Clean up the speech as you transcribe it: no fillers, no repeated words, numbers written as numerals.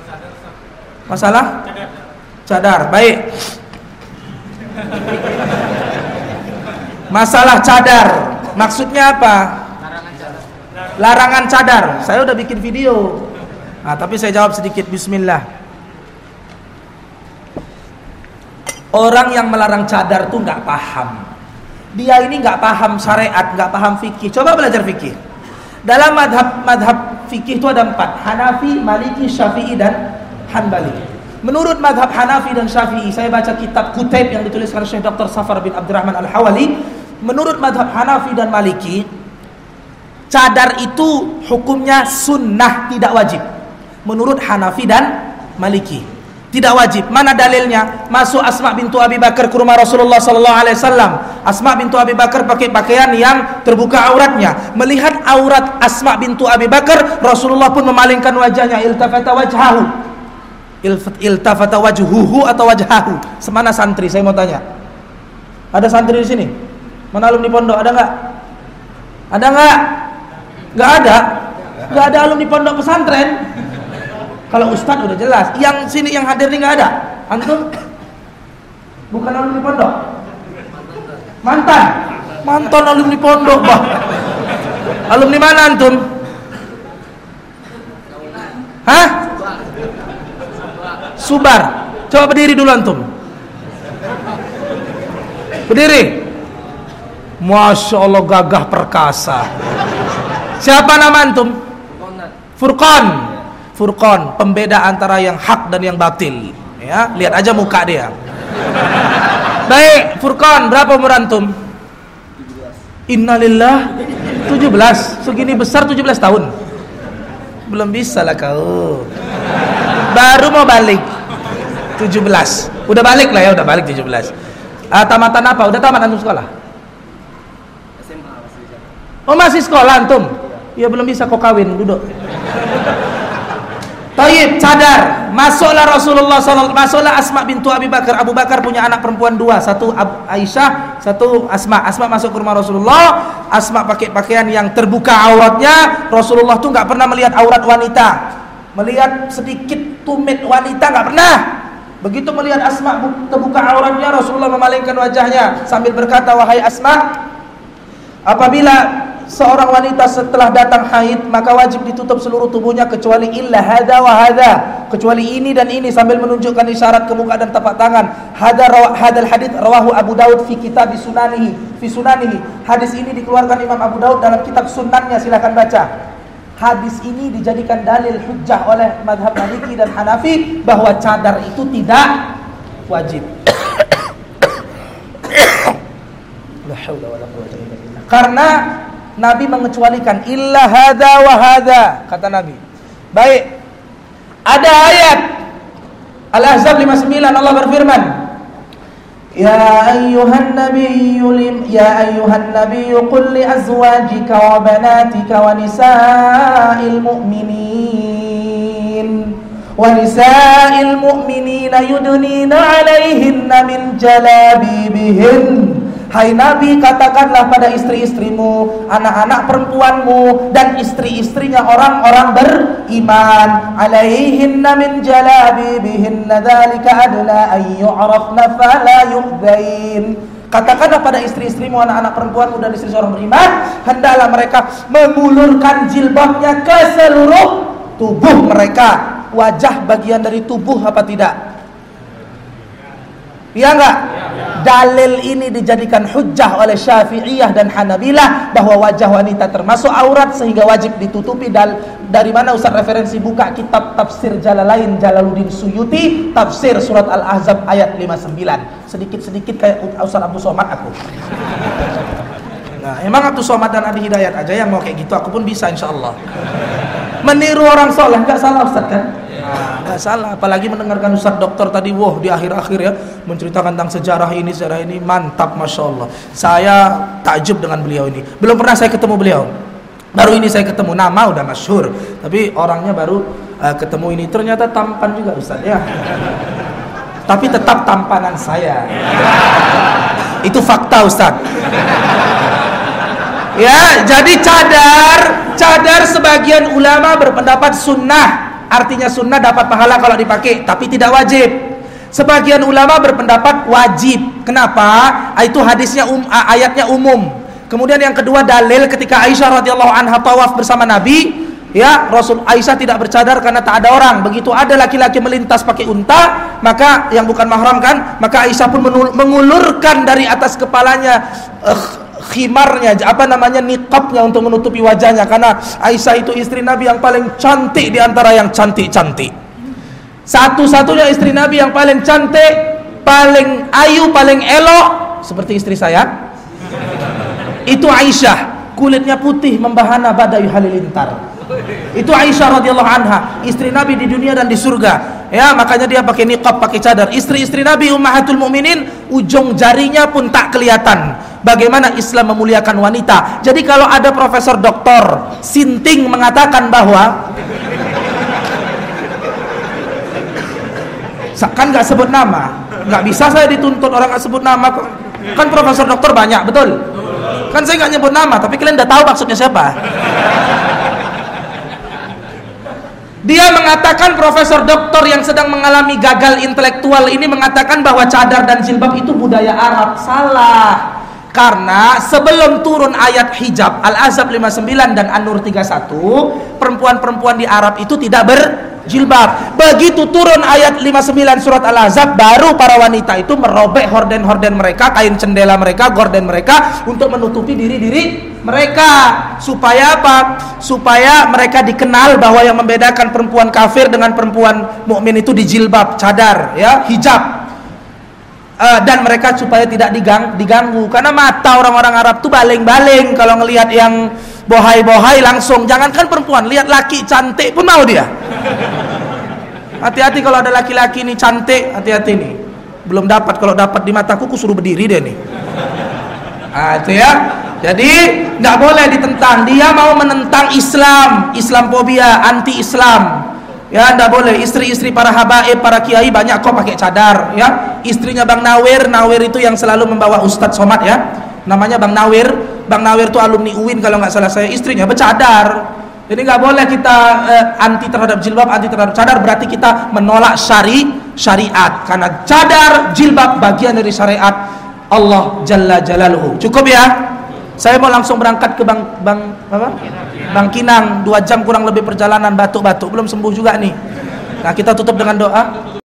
Masalah cadar. Baik. Masalah cadar. Maksudnya apa? Larangan cadar. Saya udah bikin video. Nah, tapi saya jawab sedikit. Bismillah. Orang yang melarang cadar tuh nggak paham. Dia ini nggak paham syariat, nggak paham fikih. Coba belajar fikih. Dalam madhab fikih itu ada 4: Hanafi, Maliki, Syafi'i, dan Hanbali. Menurut madhab Hanafi dan Syafi'i, saya baca kitab Kutaib yang dituliskan Syekh Dr. Safar bin Abdurrahman Al-Hawali. Menurut madhab Hanafi dan Maliki, cadar itu hukumnya sunnah, tidak wajib. Menurut Hanafi dan Maliki, tidak wajib. Mana dalilnya? Masuk Asma bintu Abi Bakar ke rumah Rasulullah sallallahu alaihi wasallam. Asma bintu Abi Bakar pakai pakaian yang terbuka auratnya. Melihat aurat Asma bintu Abi Bakar, Rasulullah pun memalingkan wajahnya. Iltafata wajhahu. Iltafata wajhuhu atau wajhahu. Semana santri? Saya mau tanya. Ada santri di sini? Mana alumni pondok? Ada enggak? Ada enggak? Enggak ada. Enggak ada alumni pondok pesantren. Kalau ustadz udah jelas. Yang sini yang hadir ini nggak ada. Antum bukan alumni pondok. Mantan alumni pondok, bah. Alumni mana antum? Hah? Subar. Coba berdiri dulu antum. Berdiri. Masya Allah, gagah perkasa. Siapa nama antum? Furqan. Furqan, pembeda antara yang hak dan yang batil. Ya, lihat aja muka dia. Baik, Furqan, berapa umur antum? 17. Innalillah, 17. Segini besar 17 tahun. Belum bisa lah kau. Baru mau balik 17. Udah balik lah ya, udah balik 17. Tamatan apa? Udah tamat antum sekolah? SMA masih. Oh, masih sekolah antum? Ya belum bisa kau kawin, duduk. Taib, cadar. Masuklah Rasulullah sallallahu, masuklah Asma bintu Abi Bakar. Abu Bakar punya anak perempuan 2, satu Aisyah, satu Asma. Asma masuk ke rumah Rasulullah. Asma pakai pakaian yang terbuka auratnya. Rasulullah tuh nggak pernah melihat aurat wanita, melihat sedikit tumit wanita nggak pernah. Begitu melihat Asma terbuka auratnya, Rasulullah memalingkan wajahnya sambil berkata, wahai Asma, apabila seorang wanita setelah datang haid, maka wajib ditutup seluruh tubuhnya kecuali illa hadza wa hadza, kecuali ini dan ini, sambil menunjukkan isyarat ke muka dan tapak tangan. Hadal hadits rawahu Abu Daud fi kitab sunanihi. Hadis ini dikeluarkan Imam Abu Daud dalam kitab sunannya, silakan baca. Hadis ini dijadikan dalil hujjah oleh madhab Maliki dan Hanafi bahwa cadar itu tidak wajib. La haula wala quwwata illa billah. Karena Nabi mengecualikan illa hadza wa hadza, kata Nabi. Baik. Ada ayat Al-Ahzab 59, Allah berfirman, Ya ayyuhan nabiyyu qul li azwajika wa banatika wa nisa'il mu'minina yudnina 'alaihinna min jalabibihin. Hai Nabi, katakanlah pada istri-istrimu, anak-anak perempuanmu, dan istri-istrinya orang-orang beriman, alaihinna min jalabibihinna dzalika adla ay yu'rafna fala yu'dzain. Katakanlah pada istri-istrimu, anak-anak perempuanmu, dan istri orang beriman, hendaklah mereka mengulurkan jilbabnya ke seluruh tubuh mereka. Wajah bagian dari tubuh apa tidak? Iya enggak? Dalil ini dijadikan hujjah oleh Syafi'iyah dan Hanabilah bahwa wajah wanita termasuk aurat sehingga wajib ditutupi. Dari mana Ustaz referensi? Buka kitab tafsir Jalalain Jalaluddin Suyuti, tafsir surat Al-Ahzab ayat 59. Sedikit-sedikit kayak Ustaz Abdul Somad aku. Nah, emang Abdul Somad dan Adi Hidayat aja yang mau kayak gitu, aku pun bisa insyaallah. Meniru orang soleh enggak salah Ustaz kan? Nggak salah, apalagi mendengarkan Ustaz Dokter tadi, wah di akhir-akhir ya menceritakan tentang sejarah ini mantap, masya Allah. Saya takjub dengan beliau ini. Belum pernah saya ketemu beliau, baru ini saya ketemu. Nama udah masyhur, tapi orangnya baru ketemu ini. Ternyata tampan juga Ustaz ya, tapi tetap tampanan saya. Itu fakta Ustaz. Ya, jadi cadar sebagian ulama berpendapat sunnah. Artinya sunnah dapat pahala kalau dipakai, tapi tidak wajib. Sebagian ulama berpendapat wajib. Kenapa? Itu hadisnya ayatnya umum. Kemudian yang kedua dalil ketika Aisyah radhiyallahu anha tawaf bersama Nabi, ya, Rasul Aisyah tidak bercadar karena tak ada orang. Begitu ada laki-laki melintas pakai unta, maka yang bukan mahram kan, maka Aisyah pun mengulurkan dari atas kepalanya khimarnya, niqabnya untuk menutupi wajahnya, karena Aisyah itu istri Nabi yang paling cantik di antara yang cantik-cantik. Satu-satunya istri Nabi yang paling cantik, paling ayu, paling elok, seperti istri saya. Itu Aisyah, kulitnya putih membahana badai halilintar. Itu Aisyah radhiyallahu anha, istri Nabi di dunia dan di surga. Ya, makanya dia pakai niqab, pakai cadar. Istri-istri Nabi ummahatul mukminin, ujung jarinya pun tak kelihatan. Bagaimana Islam memuliakan wanita. Jadi kalau ada profesor doktor Sinting mengatakan bahwa, kan nggak sebut nama, nggak bisa saya dituntut orang nggak sebut nama. Kan profesor doktor banyak, betul? Kan saya nggak nyebut nama, tapi kalian udah tahu maksudnya siapa. Dia mengatakan, profesor doktor yang sedang mengalami gagal intelektual ini mengatakan bahwa cadar dan jilbab itu budaya Arab. Salah. Karena sebelum turun ayat hijab Al-Ahzab 59 dan An-Nur 31, perempuan-perempuan di Arab itu tidak berjilbab. Begitu turun ayat 59 surat Al-Ahzab, baru para wanita itu merobek horden-horden mereka, kain cendela mereka, gorden mereka, untuk menutupi diri-diri mereka. Supaya apa? Supaya mereka dikenal bahwa yang membedakan perempuan kafir dengan perempuan mukmin itu di jilbab, cadar, ya, hijab. Dan mereka supaya tidak diganggu, karena mata orang-orang Arab tuh baling-baling kalau ngelihat yang bohai-bohai langsung. Jangankan perempuan, lihat laki cantik pun mau dia. Hati-hati kalau ada laki-laki ini cantik, hati-hati nih. Belum dapat, kalau dapat di mataku ku suruh berdiri deh nih. Itu ya. Jadi nggak boleh ditentang. Dia mau menentang Islam, Islamophobia, anti-Islam. Ya, nggak boleh. Istri-istri para habaib, para kiai banyak kok pakai cadar, ya. Istrinya Bang Nawir itu yang selalu membawa Ustadz Somad, ya. Namanya Bang Nawir. Bang Nawir itu alumni UIN kalau nggak salah saya. Istrinya bercadar. Jadi nggak boleh kita anti terhadap jilbab, anti terhadap cadar, berarti kita menolak syariat. Karena cadar, jilbab bagian dari syariat Allah Jalla Jalaluhu. Cukup ya. Saya mau langsung berangkat ke Bang Kinang, 2 jam kurang lebih perjalanan, batuk-batuk, belum sembuh juga nih. Nah, kita tutup dengan doa.